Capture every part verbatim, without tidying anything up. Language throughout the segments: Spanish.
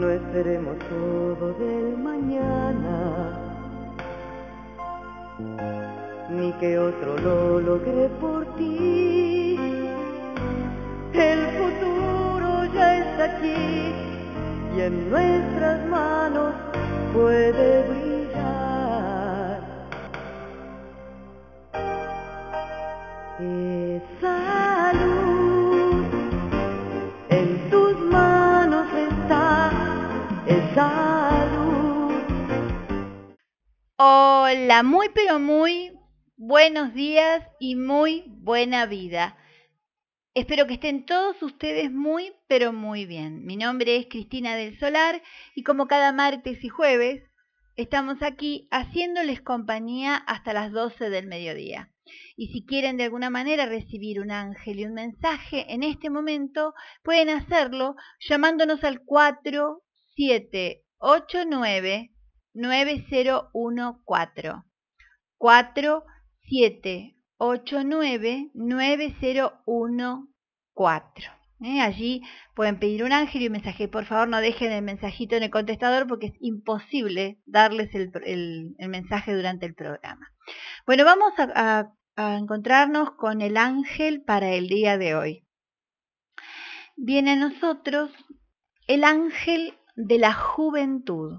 No esperemos todo del mañana, ni que otro lo logre por ti. El futuro ya está aquí y en nuestras manos puede brillar. Esa luz en tus manos está, esa luz. Hola, muy pero muy buenos días y muy buena vida. Espero que estén todos ustedes muy pero muy bien. Mi nombre es Cristina del Solar y como cada martes y jueves estamos aquí haciéndoles compañía hasta las doce del mediodía. Y si quieren de alguna manera recibir un ángel y un mensaje en este momento, pueden hacerlo llamándonos al cuatro siete ocho nueve nueve cero uno cuatro. cuatro siete ocho nueve nueve cero uno cuatro. ¿Eh? Allí pueden pedir un ángel y un mensaje. Por favor, no dejen el mensajito en el contestador porque es imposible darles el, el, el mensaje durante el programa. Bueno, vamos a, a, a encontrarnos con el ángel para el día de hoy. Viene a nosotros el ángel de la juventud.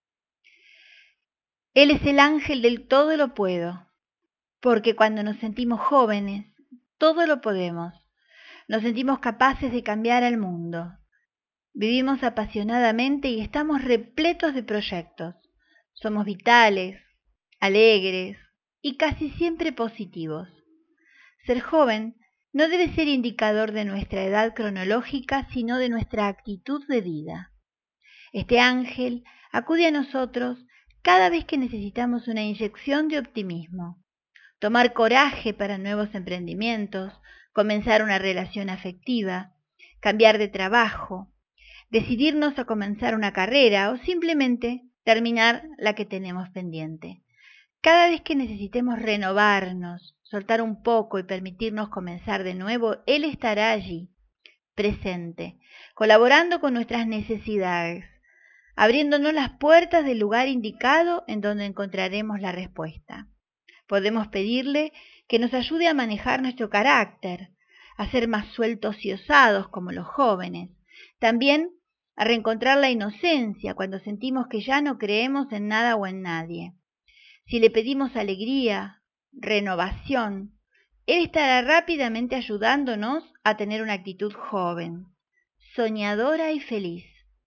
Él es el ángel del todo lo puedo. Porque cuando nos sentimos jóvenes, todo lo podemos. Nos sentimos capaces de cambiar al mundo. Vivimos apasionadamente y estamos repletos de proyectos. Somos vitales, alegres y casi siempre positivos. Ser joven no debe ser indicador de nuestra edad cronológica, sino de nuestra actitud de vida. Este ángel acude a nosotros cada vez que necesitamos una inyección de optimismo. Tomar coraje para nuevos emprendimientos, comenzar una relación afectiva, cambiar de trabajo, decidirnos a comenzar una carrera o simplemente terminar la que tenemos pendiente. Cada vez que necesitemos renovarnos, soltar un poco y permitirnos comenzar de nuevo, Él estará allí, presente, colaborando con nuestras necesidades, abriéndonos las puertas del lugar indicado en donde encontraremos la respuesta. Podemos pedirle que nos ayude a manejar nuestro carácter, a ser más sueltos y osados como los jóvenes. También a reencontrar la inocencia cuando sentimos que ya no creemos en nada o en nadie. Si le pedimos alegría, renovación, Él estará rápidamente ayudándonos a tener una actitud joven, soñadora y feliz.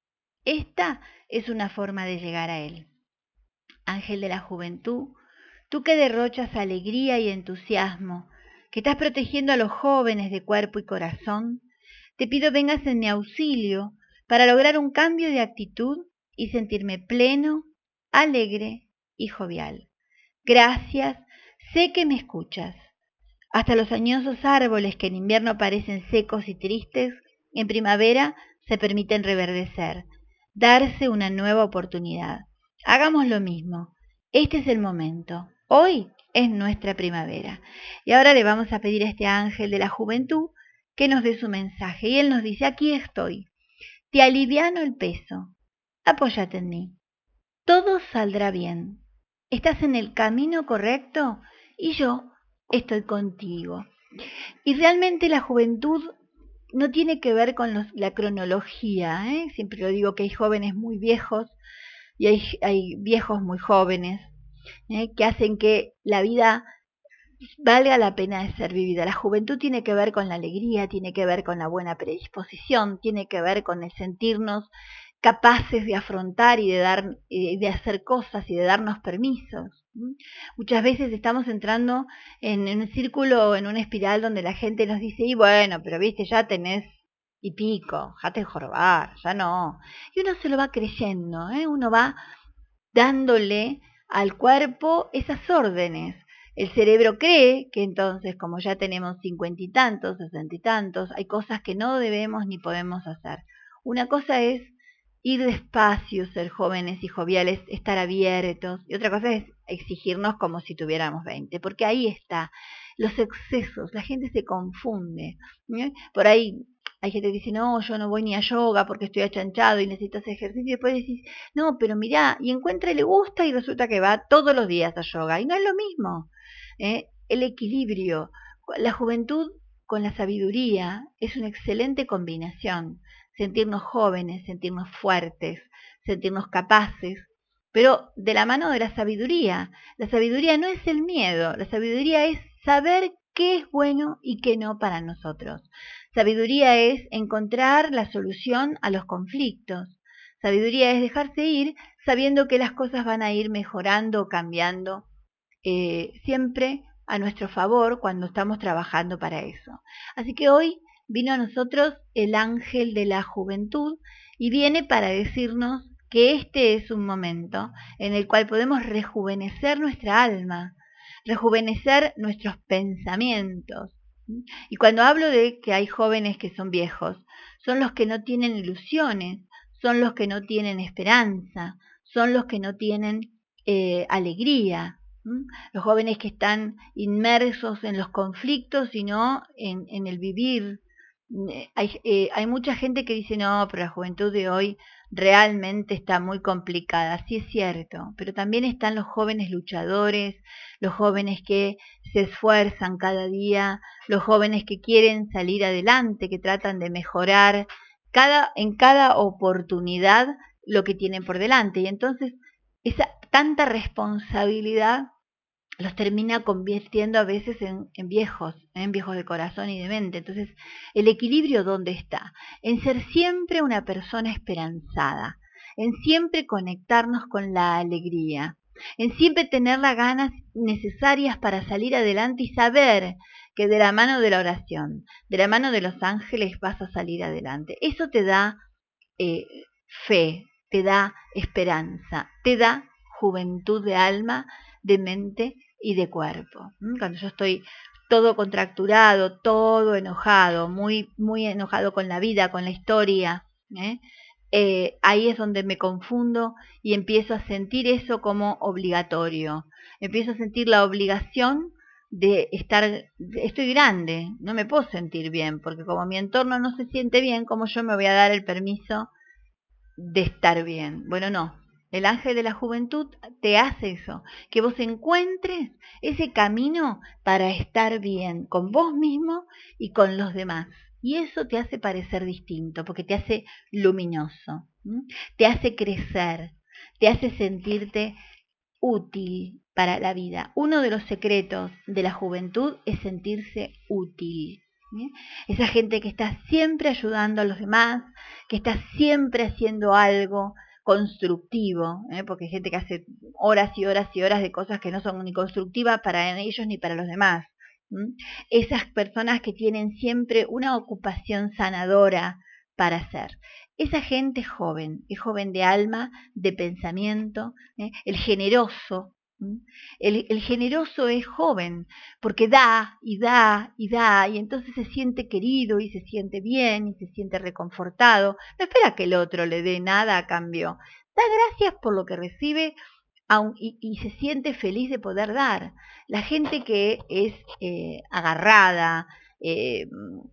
Esta es una forma de llegar a Él. Ángel de la juventud, tú que derrochas alegría y entusiasmo, que estás protegiendo a los jóvenes de cuerpo y corazón, te pido vengas en mi auxilio para lograr un cambio de actitud y sentirme pleno, alegre y jovial. Gracias, sé que me escuchas. Hasta los añosos árboles que en invierno parecen secos y tristes, en primavera se permiten reverdecer, darse una nueva oportunidad. Hagamos lo mismo. Este es el momento. Hoy es nuestra primavera. Y ahora le vamos a pedir a este ángel de la juventud que nos dé su mensaje. Y él nos dice, aquí estoy. Te aliviano el peso. Apóyate en mí. Todo saldrá bien. Estás en el camino correcto y yo estoy contigo. Y realmente la juventud no tiene que ver con los, la cronología. ¿eh? Siempre lo digo que hay jóvenes muy viejos y hay, hay viejos muy jóvenes, ¿eh? que hacen que la vida valga la pena de ser vivida. La juventud tiene que ver con la alegría, tiene que ver con la buena predisposición, tiene que ver con el sentirnos capaces de afrontar y de dar y de hacer cosas y de darnos permisos. Muchas veces estamos entrando en, en un círculo o en una espiral donde la gente nos dice, y bueno, pero viste, ya tenés y pico, jate de jorobar, ya no. Y uno se lo va creyendo, ¿eh? Uno va dándole al cuerpo esas órdenes. El cerebro cree que entonces, como ya tenemos cincuenta y tantos, sesenta y tantos, hay cosas que no debemos ni podemos hacer. Una cosa es ir despacio, ser jóvenes y joviales, estar abiertos, y otra cosa es exigirnos como si tuviéramos veinte, porque ahí está, los excesos, la gente se confunde. ¿eh? Por ahí hay gente que dice, no, yo no voy ni a yoga porque estoy achanchado y necesito hacer ejercicio. Y después decís, no, pero mirá, y encuentra y le gusta y resulta que va todos los días a yoga. Y no es lo mismo. ¿eh? El equilibrio. La juventud con la sabiduría es una excelente combinación. Sentirnos jóvenes, sentirnos fuertes, sentirnos capaces, pero de la mano de la sabiduría. La sabiduría no es el miedo, la sabiduría es saber qué es bueno y qué no para nosotros. Sabiduría es encontrar la solución a los conflictos. Sabiduría es dejarse ir sabiendo que las cosas van a ir mejorando o cambiando, eh, siempre a nuestro favor cuando estamos trabajando para eso. Así que hoy vino a nosotros el ángel de la juventud y viene para decirnos que este es un momento en el cual podemos rejuvenecer nuestra alma, rejuvenecer nuestros pensamientos. Y cuando hablo de que hay jóvenes que son viejos, son los que no tienen ilusiones, son los que no tienen esperanza, son los que no tienen eh, alegría, ¿m? Los jóvenes que están inmersos en los conflictos y no en, en el vivir. Hay, eh, hay mucha gente que dice, no, pero la juventud de hoy realmente está muy complicada. Sí es cierto, pero también están los jóvenes luchadores, los jóvenes que se esfuerzan cada día, los jóvenes que quieren salir adelante, que tratan de mejorar cada, en cada oportunidad lo que tienen por delante. Y entonces esa tanta responsabilidad los termina convirtiendo a veces en, en viejos, en viejos de corazón y de mente. Entonces, ¿el equilibrio dónde está? En ser siempre una persona esperanzada, en siempre conectarnos con la alegría, en siempre tener las ganas necesarias para salir adelante y saber que de la mano de la oración, de la mano de los ángeles vas a salir adelante. Eso te da eh, fe, te da esperanza, te da juventud de alma, de mente y de cuerpo. Cuando yo estoy todo contracturado, todo enojado, muy, muy enojado con la vida, con la historia, ¿eh? Eh, ahí es donde me confundo y empiezo a sentir eso como obligatorio. Empiezo a sentir la obligación de estar, estoy grande, no me puedo sentir bien, porque como mi entorno no se siente bien, ¿cómo yo me voy a dar el permiso de estar bien? Bueno, no. El ángel de la juventud te hace eso, que vos encuentres ese camino para estar bien con vos mismo y con los demás. Y eso te hace parecer distinto, porque te hace luminoso, ¿m? Te hace crecer, te hace sentirte útil para la vida. Uno de los secretos de la juventud es sentirse útil. ¿sí? Esa gente que está siempre ayudando a los demás, que está siempre haciendo algo constructivo, ¿eh? porque hay gente que hace horas y horas y horas de cosas que no son ni constructivas para ellos ni para los demás. ¿sí? Esas personas que tienen siempre una ocupación sanadora para hacer. Esa gente es joven, es joven de alma, de pensamiento, ¿eh? el generoso. El, el generoso es joven porque da y da y da y entonces se siente querido y se siente bien y se siente reconfortado. No espera que el otro le dé nada a cambio. Da gracias por lo que recibe aun, y, y se siente feliz de poder dar. La gente que es eh, agarrada, eh,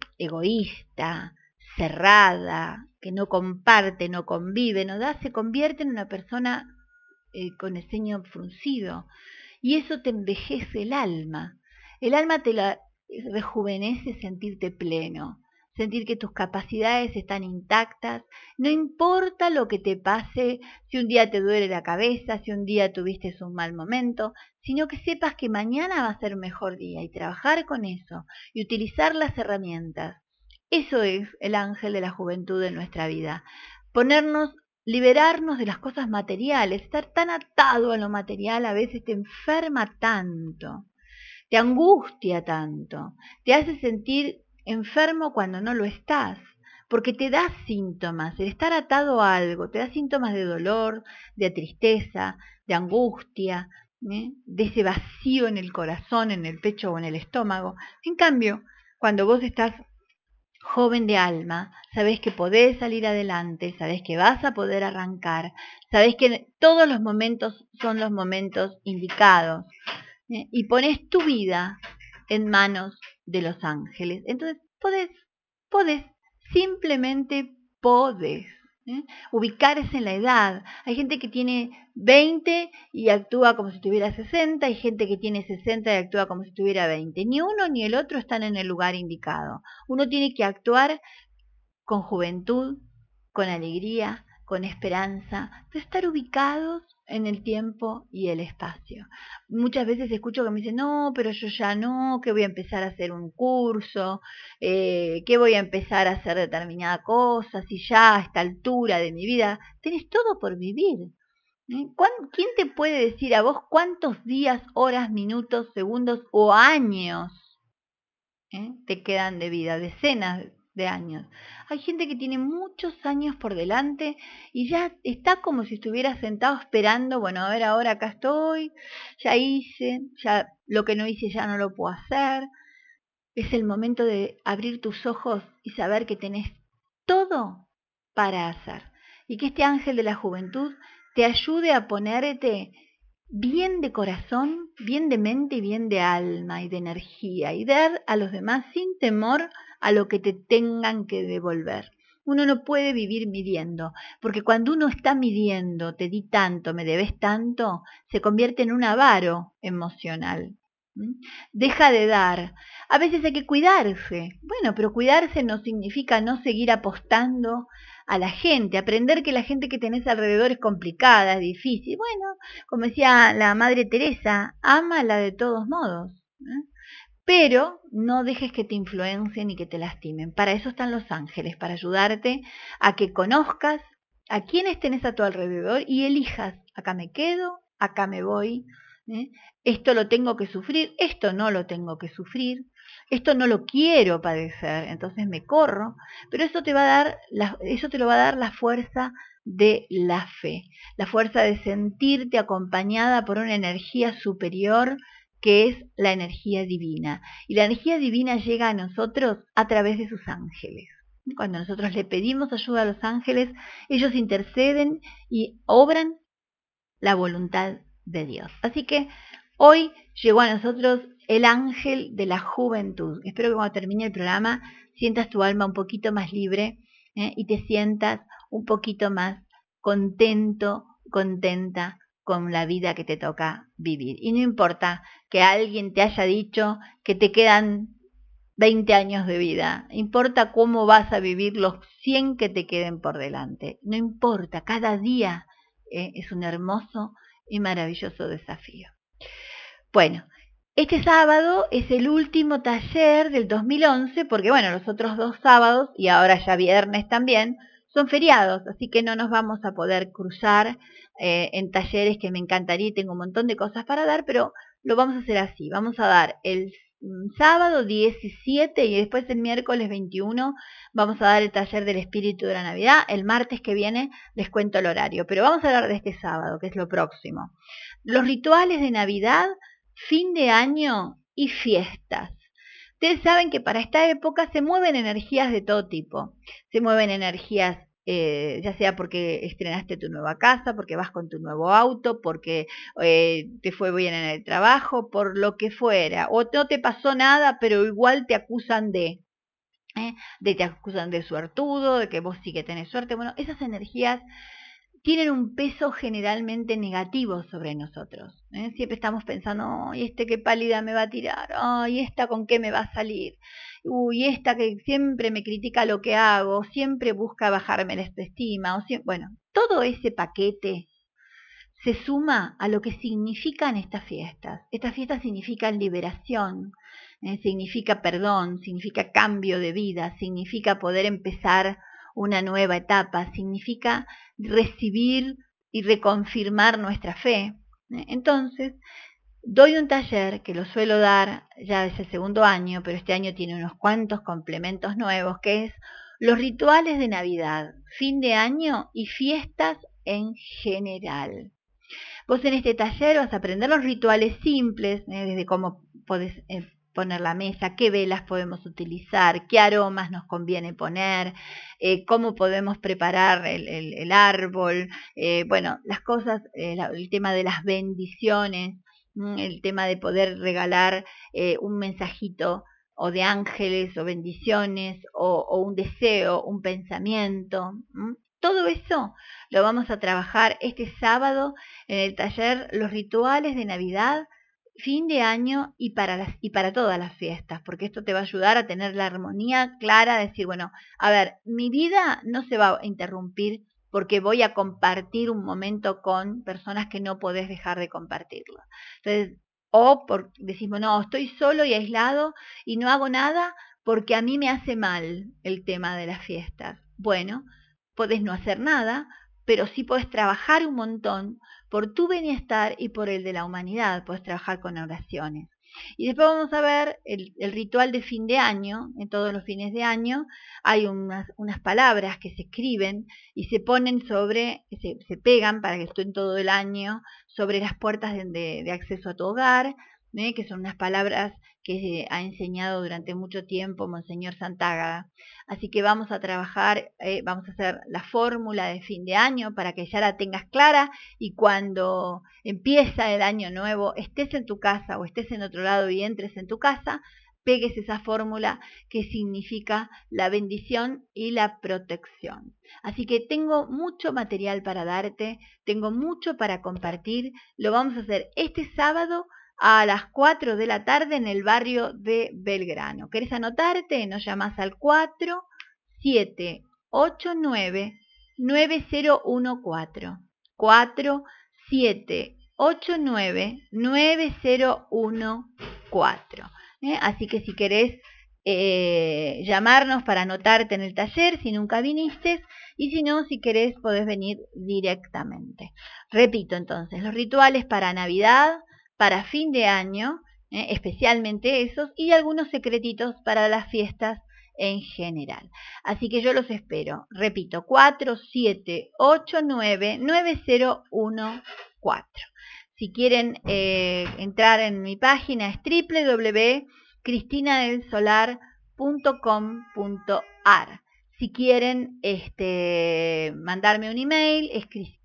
egoísta, cerrada, que no comparte, no convive, no da, se convierte en una persona eh, con el ceño fruncido. Y eso te envejece el alma. El alma te la rejuvenece sentirte pleno, sentir que tus capacidades están intactas. No importa lo que te pase, si un día te duele la cabeza, si un día tuviste un mal momento, sino que sepas que mañana va a ser un mejor día y trabajar con eso y utilizar las herramientas. Eso es el ángel de la juventud en nuestra vida. Ponernos, liberarnos de las cosas materiales. Estar tan atado a lo material a veces te enferma tanto, te angustia tanto, te hace sentir enfermo cuando no lo estás, porque te da síntomas. El estar atado a algo te da síntomas de dolor, de tristeza, de angustia, ¿eh? de ese vacío en el corazón, en el pecho o en el estómago. En cambio, cuando vos estás joven de alma, sabés que podés salir adelante, sabés que vas a poder arrancar, sabés que todos los momentos son los momentos indicados, ¿eh? y pones tu vida en manos de los ángeles. Entonces podés, podés simplemente podés. ¿eh? Ubicarse en la edad. Hay gente que tiene veinte y actúa como si tuviera sesenta, hay gente que tiene sesenta y actúa como si tuviera veinte. Ni uno ni el otro están en el lugar indicado. Uno tiene que actuar con juventud, con alegría, con esperanza, de estar ubicados en el tiempo y el espacio. Muchas veces escucho que me dicen, no, pero yo ya no, que voy a empezar a hacer un curso, eh, que voy a empezar a hacer determinada cosa, si ya a esta altura de mi vida tenés todo por vivir. ¿eh? ¿Quién te puede decir a vos cuántos días, horas, minutos, segundos o años ¿eh? te quedan de vida? Decenas de años. Hay gente que tiene muchos años por delante y ya está como si estuviera sentado esperando, bueno, a ver, ahora acá estoy, ya hice, ya lo que no hice ya no lo puedo hacer. Es el momento de abrir tus ojos y saber que tenés todo para hacer. Y que este ángel de la juventud te ayude a ponerte bien de corazón, bien de mente y bien de alma y de energía, y dar a los demás sin temor a lo que te tengan que devolver. Uno no puede vivir midiendo, porque cuando uno está midiendo, te di tanto, me debes tanto, se convierte en un avaro emocional. ¿Mm? Deja de dar. A veces hay que cuidarse. Bueno, pero cuidarse no significa no seguir apostando a la gente, aprender que la gente que tenés alrededor es complicada, es difícil. Bueno, como decía la Madre Teresa, ámala de todos modos. ¿eh? Pero no dejes que te influencien ni que te lastimen. Para eso están los ángeles, para ayudarte a que conozcas a quienes tenés a tu alrededor y elijas, acá me quedo, acá me voy, ¿eh? Esto lo tengo que sufrir, esto no lo tengo que sufrir, esto no lo quiero padecer, entonces me corro, pero eso te va a dar la, eso te lo va a dar la fuerza de la fe, la fuerza de sentirte acompañada por una energía superior que es la energía divina. Y la energía divina llega a nosotros a través de sus ángeles. Cuando nosotros le pedimos ayuda a los ángeles, ellos interceden y obran la voluntad de Dios. Así que hoy llegó a nosotros el ángel de la juventud. Espero que cuando termine el programa sientas tu alma un poquito más libre ¿eh? y te sientas un poquito más contento, contenta con la vida que te toca vivir. Y no importa que alguien te haya dicho que te quedan veinte años de vida, importa cómo vas a vivir los cien que te queden por delante. No importa, cada día eh, es un hermoso y maravilloso desafío. Bueno, este sábado es el último taller del dos mil once, porque bueno, los otros dos sábados, y ahora ya viernes también, son feriados, así que no nos vamos a poder cruzar eh, en talleres que me encantaría y tengo un montón de cosas para dar, pero lo vamos a hacer así. Vamos a dar el sábado diecisiete y después el miércoles veintiuno vamos a dar el taller del espíritu de la Navidad. El martes que viene les cuento el horario, pero vamos a hablar de este sábado, que es lo próximo. Los rituales de Navidad, fin de año y fiestas. Ustedes saben que para esta época se mueven energías de todo tipo. Se mueven energías, eh, ya sea porque estrenaste tu nueva casa, porque vas con tu nuevo auto, porque eh, te fue bien en el trabajo, por lo que fuera. O no te pasó nada, pero igual te acusan de... ¿eh? de te acusan de suertudo, de que vos sí que tenés suerte. Bueno, esas energías tienen un peso generalmente negativo sobre nosotros. ¿eh? Siempre estamos pensando, ¡ay, este qué pálida me va a tirar! ¡Ay, esta con qué me va a salir! ¡Uy, esta que siempre me critica lo que hago! Siempre busca bajarme la autoestima. O siempre... Bueno, todo ese paquete se suma a lo que significan estas fiestas. Estas fiestas significan liberación, ¿eh? significa perdón, significa cambio de vida, significa poder empezar una nueva etapa, significa recibir y reconfirmar nuestra fe. Entonces, doy un taller que lo suelo dar ya desde el segundo año, pero este año tiene unos cuantos complementos nuevos, que es los rituales de Navidad, fin de año y fiestas en general. Vos en este taller vas a aprender los rituales simples, ¿eh? desde cómo podés eh, poner la mesa, qué velas podemos utilizar, qué aromas nos conviene poner, eh, cómo podemos preparar el, el, el árbol, eh, bueno, las cosas, eh, la, el tema de las bendiciones, el tema de poder regalar eh, un mensajito o de ángeles o bendiciones o, o un deseo, un pensamiento. ¿m? Todo eso lo vamos a trabajar este sábado en el taller Los Rituales de Navidad, fin de año y para, las, y para todas las fiestas, porque esto te va a ayudar a tener la armonía clara, de decir, bueno, a ver, mi vida no se va a interrumpir porque voy a compartir un momento con personas que no podés dejar de compartirlo. Entonces, o por, decimos, no, estoy solo y aislado y no hago nada porque a mí me hace mal el tema de las fiestas. Bueno, podés no hacer nada, pero sí podés trabajar un montón por tu bienestar y por el de la humanidad. Podés trabajar con oraciones. Y después vamos a ver el, el ritual de fin de año. En todos los fines de año hay unas, unas palabras que se escriben y se ponen sobre, se, se pegan para que estén todo el año sobre las puertas de, de, de acceso a tu hogar, ¿eh? Que son unas palabras que ha enseñado durante mucho tiempo Monseñor Santágada. Así que vamos a trabajar, eh, vamos a hacer la fórmula de fin de año para que ya la tengas clara y cuando empieza el año nuevo, estés en tu casa o estés en otro lado y entres en tu casa, pegues esa fórmula que significa la bendición y la protección. Así que tengo mucho material para darte, tengo mucho para compartir, lo vamos a hacer este sábado a las cuatro de la tarde en el barrio de Belgrano. ¿Querés anotarte? Nos llamás al cuatro siete ocho nueve nueve cero uno cuatro. cuatro siete ocho nueve nueve cero uno cuatro. ¿Eh? Así que si querés eh, llamarnos para anotarte en el taller, si nunca viniste, y si no, si querés podés venir directamente. Repito entonces, los rituales para Navidad, para fin de año, eh, especialmente esos, y algunos secretitos para las fiestas en general. Así que yo los espero. Repito, cuatro siete ocho nueve nueve cero uno cuatro. Si quieren eh, entrar en mi página es doble u doble u doble u punto cristina del solar punto com punto a r. Si quieren este, mandarme un email es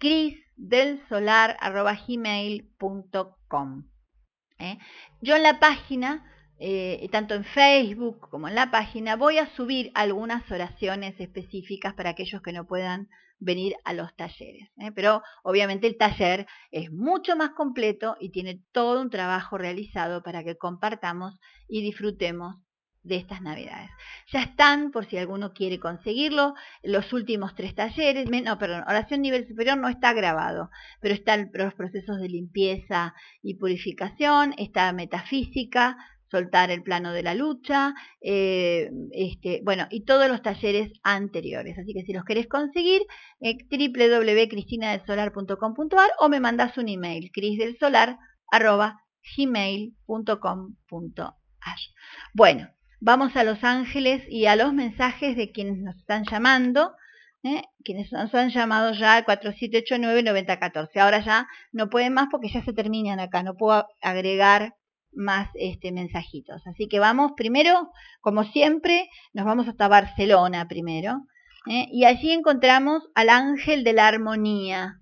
crisdelsolar arroba gmail punto com. ¿Eh? Yo en la página, eh, tanto en Facebook como en la página, voy a subir algunas oraciones específicas para aquellos que no puedan venir a los talleres. ¿eh? Pero obviamente el taller es mucho más completo y tiene todo un trabajo realizado para que compartamos y disfrutemos de estas Navidades. Ya están, por si alguno quiere conseguirlo, los últimos tres talleres, no, perdón, oración nivel superior no está grabado, pero están los procesos de limpieza y purificación, está metafísica, soltar el plano de la lucha, eh, este, bueno, y todos los talleres anteriores. Así que si los querés conseguir, eh, doble u doble u doble u punto cristina del solar punto com punto a r o me mandás un email, crisdelsolar arroba gmail punto com punto a r. Bueno, vamos a Los Ángeles y a los mensajes de quienes nos están llamando, ¿eh? Quienes nos han llamado ya al cuatro siete ocho nueve nueve cero uno cuatro. Ahora ya no pueden más porque ya se terminan acá, no puedo agregar más este, mensajitos. Así que vamos primero, como siempre, nos vamos hasta Barcelona primero, ¿eh? Y allí encontramos al ángel de la armonía,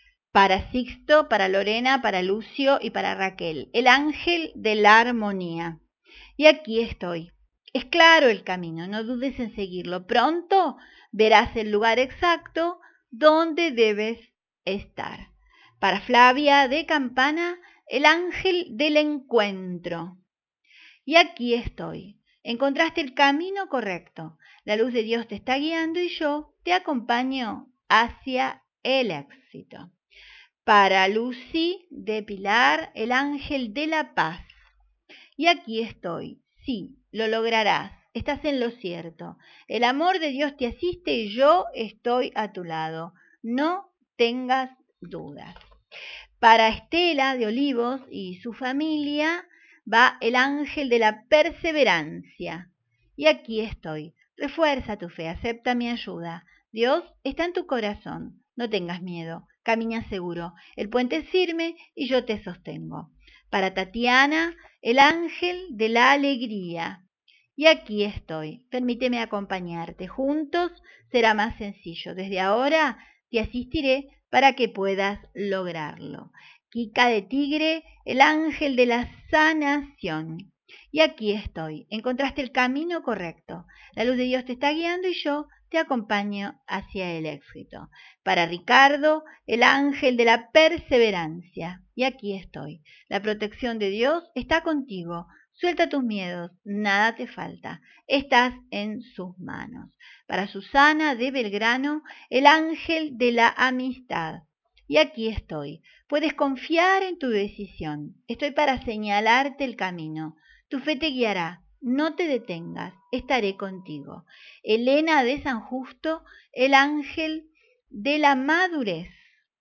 para Sixto, para Lorena, para Lucio y para Raquel. El ángel de la armonía. Y aquí estoy. Es claro el camino, no dudes en seguirlo. Pronto verás el lugar exacto donde debes estar. Para Flavia de Campana, el ángel del encuentro. Y aquí estoy. Encontraste el camino correcto. La luz de Dios te está guiando y yo te acompaño hacia el éxito. Para Lucy de Pilar, el ángel de la paz. Y aquí estoy. Sí, lo lograrás. Estás en lo cierto. El amor de Dios te asiste y yo estoy a tu lado. No tengas dudas. Para Estela de Olivos y su familia va el ángel de la perseverancia. Y aquí estoy. Refuerza tu fe, acepta mi ayuda. Dios está en tu corazón. No tengas miedo. Camina seguro. El puente es firme y yo te sostengo. Para Tatiana, el ángel de la alegría. Y aquí estoy. Permíteme acompañarte. Juntos será más sencillo. Desde ahora te asistiré para que puedas lograrlo. Kika de Tigre, el ángel de la sanación. Y aquí estoy. Encontraste el camino correcto. La luz de Dios te está guiando y yo te acompaño hacia el éxito. Para Ricardo, el ángel de la perseverancia. Y aquí estoy. La protección de Dios está contigo. Suelta tus miedos, nada te falta. Estás en sus manos. Para Susana de Belgrano, el ángel de la amistad. Y aquí estoy. Puedes confiar en tu decisión. Estoy para señalarte el camino. Tu fe te guiará, no te detengas, estaré contigo. Elena de San Justo, el ángel de la madurez.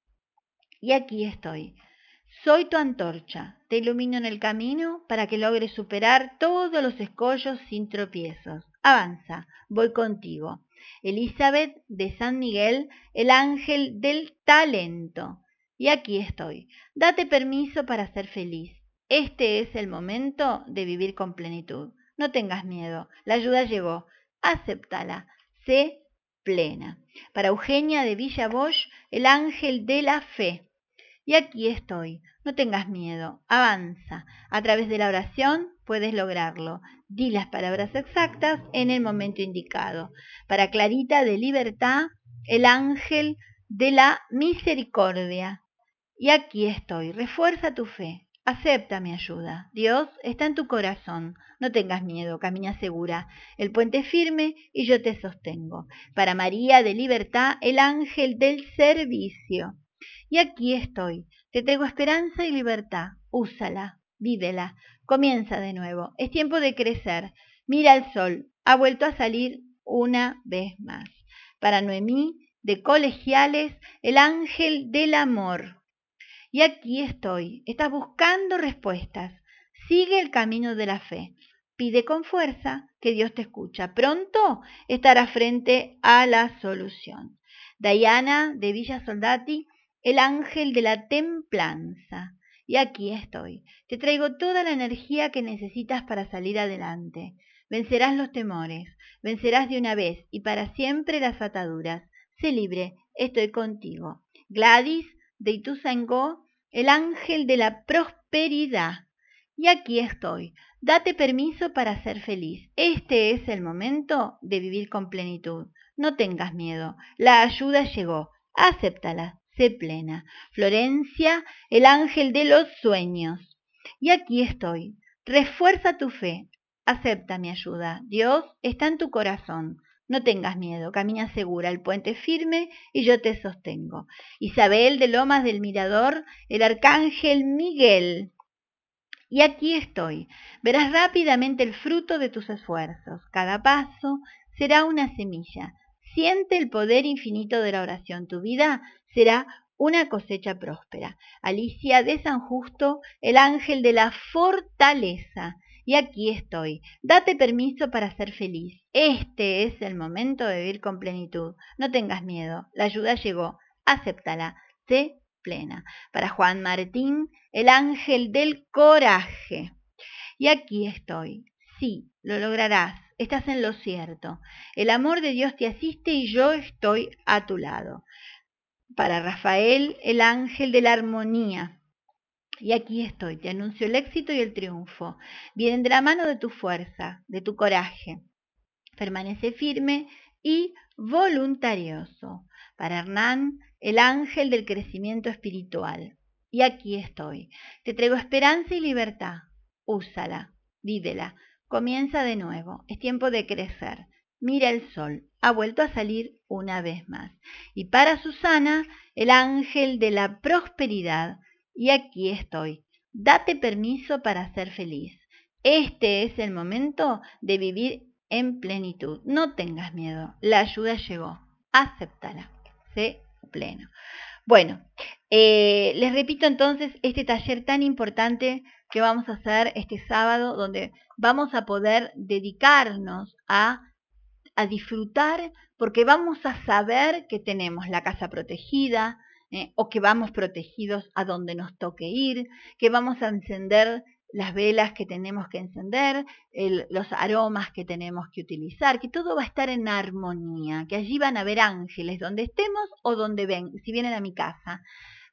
Y aquí estoy. Soy tu antorcha, te ilumino en el camino para que logres superar todos los escollos sin tropiezos. Avanza, voy contigo. Elizabeth de San Miguel, el ángel del talento. Y aquí estoy. Date permiso para ser feliz. Este es el momento de vivir con plenitud. No tengas miedo, la ayuda llegó. Acéptala, sé plena. Para Eugenia de Villa Bosch, el ángel de la fe. Y aquí estoy, no tengas miedo, avanza. A través de la oración puedes lograrlo. Di las palabras exactas en el momento indicado. Para Clarita de Libertad, el ángel de la misericordia. Y aquí estoy, refuerza tu fe. Acepta mi ayuda. Dios está en tu corazón. No tengas miedo, camina segura. El puente es firme y yo te sostengo. Para María de Libertad, el ángel del servicio. Y aquí estoy. Te traigo esperanza y libertad. Úsala, vívela. Comienza de nuevo. Es tiempo de crecer. Mira el sol. Ha vuelto a salir una vez más. Para Noemí de Colegiales, el ángel del amor. Y aquí estoy. Estás buscando respuestas. Sigue el camino de la fe. Pide con fuerza que Dios te escucha. Pronto estarás frente a la solución. Diana de Villa Soldati, el ángel de la templanza. Y aquí estoy. Te traigo toda la energía que necesitas para salir adelante. Vencerás los temores, vencerás de una vez y para siempre las ataduras. Sé libre, estoy contigo. Gladys de Ituzaingó, el ángel de la prosperidad. Y aquí estoy. Date permiso para ser feliz. Este es el momento de vivir con plenitud. No tengas miedo. La ayuda llegó. Acéptala. Sé plena. Florencia, el ángel de los sueños. Y aquí estoy. Refuerza tu fe. Acepta mi ayuda. Dios está en tu corazón. No tengas miedo, camina segura, el puente es firme y yo te sostengo. Isabel de Lomas del Mirador, el arcángel Miguel. Y aquí estoy. Verás rápidamente el fruto de tus esfuerzos. Cada paso será una semilla. Siente el poder infinito de la oración. Tu vida será una cosecha próspera. Alicia de San Justo, el ángel de la fortaleza. Y aquí estoy. Date permiso para ser feliz. Este es el momento de vivir con plenitud. No tengas miedo. La ayuda llegó. Acéptala. Sé plena. Para Juan Martín, el ángel del coraje. Y aquí estoy. Sí, lo lograrás. Estás en lo cierto. El amor de Dios te asiste y yo estoy a tu lado. Para Rafael, el ángel de la armonía. Y aquí estoy, te anuncio el éxito y el triunfo. Vienen de la mano de tu fuerza, de tu coraje. Permanece firme y voluntarioso. Para Hernán, el ángel del crecimiento espiritual. Y aquí estoy. Te traigo esperanza y libertad. Úsala, vívela. Comienza de nuevo. Es tiempo de crecer. Mira el sol. Ha vuelto a salir una vez más. Y para Susana, el ángel de la prosperidad. Y aquí estoy. Date permiso para ser feliz. Este es el momento de vivir en plenitud. No tengas miedo. La ayuda llegó. Acéptala. Sé pleno. Bueno, eh, les repito entonces este taller tan importante que vamos a hacer este sábado, donde vamos a poder dedicarnos a, a disfrutar, porque vamos a saber que tenemos la casa protegida, eh, o que vamos protegidos a donde nos toque ir, que vamos a encender las velas que tenemos que encender, el, los aromas que tenemos que utilizar, que todo va a estar en armonía, que allí van a haber ángeles donde estemos o donde ven, si vienen a mi casa.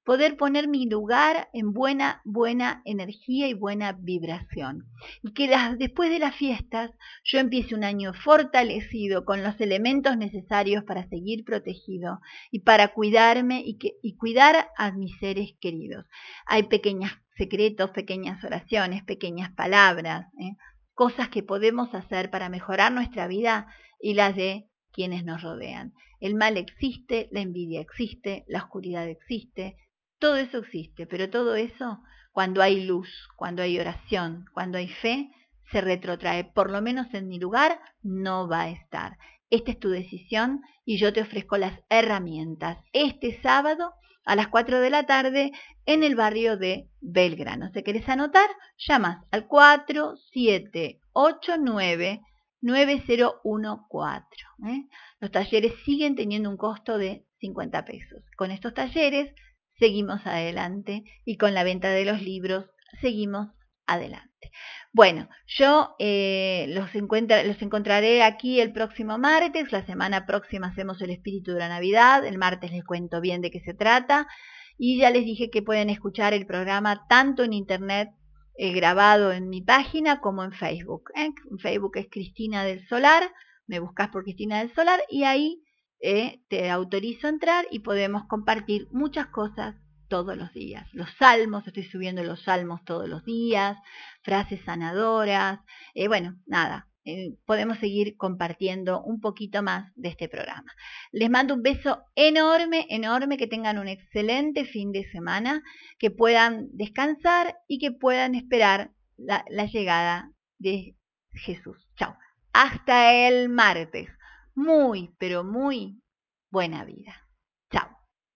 poder poner mi lugar en buena, buena energía y buena vibración. Y que las, después de las fiestas yo empiece un año fortalecido con los elementos necesarios para seguir protegido y para cuidarme y, que, y cuidar a mis seres queridos. Hay pequeños secretos, pequeñas oraciones, pequeñas palabras, ¿eh? cosas que podemos hacer para mejorar nuestra vida y las de quienes nos rodean. El mal existe, la envidia existe, la oscuridad existe, todo eso existe, pero todo eso, cuando hay luz, cuando hay oración, cuando hay fe, se retrotrae. Por lo menos en mi lugar no va a estar. Esta es tu decisión y yo te ofrezco las herramientas. Este sábado a las cuatro de la tarde en el barrio de Belgrano. Si querés anotar, llamas al cuatro siete ocho nueve nueve cero uno cuatro. ¿eh? Los talleres siguen teniendo un costo de cincuenta pesos. Con estos talleres seguimos adelante y con la venta de los libros seguimos adelante. Bueno, yo eh, los, encuentra, los encontraré aquí el próximo martes. La semana próxima hacemos el espíritu de la Navidad. El martes les cuento bien de qué se trata. Y ya les dije que pueden escuchar el programa tanto en internet eh, grabado en mi página como en Facebook. ¿eh? En Facebook es Cristina del Solar. Me buscas por Cristina del Solar y ahí eh, te autorizo a entrar y podemos compartir muchas cosas todos los días. Los salmos, estoy subiendo los salmos todos los días, frases sanadoras, eh, bueno, nada, eh, podemos seguir compartiendo un poquito más de este programa. Les mando un beso enorme, enorme, que tengan un excelente fin de semana, que puedan descansar y que puedan esperar la, la llegada de Jesús. Chao. Hasta el martes. Muy, pero muy buena vida. Chao.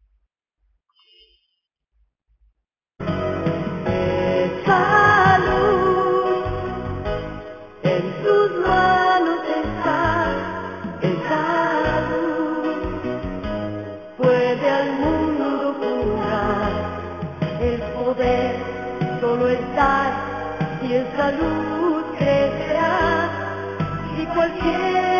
Esa luz en tus manos está, esa luz puede al mundo curar. El poder solo está y esa luz crecerá y cualquier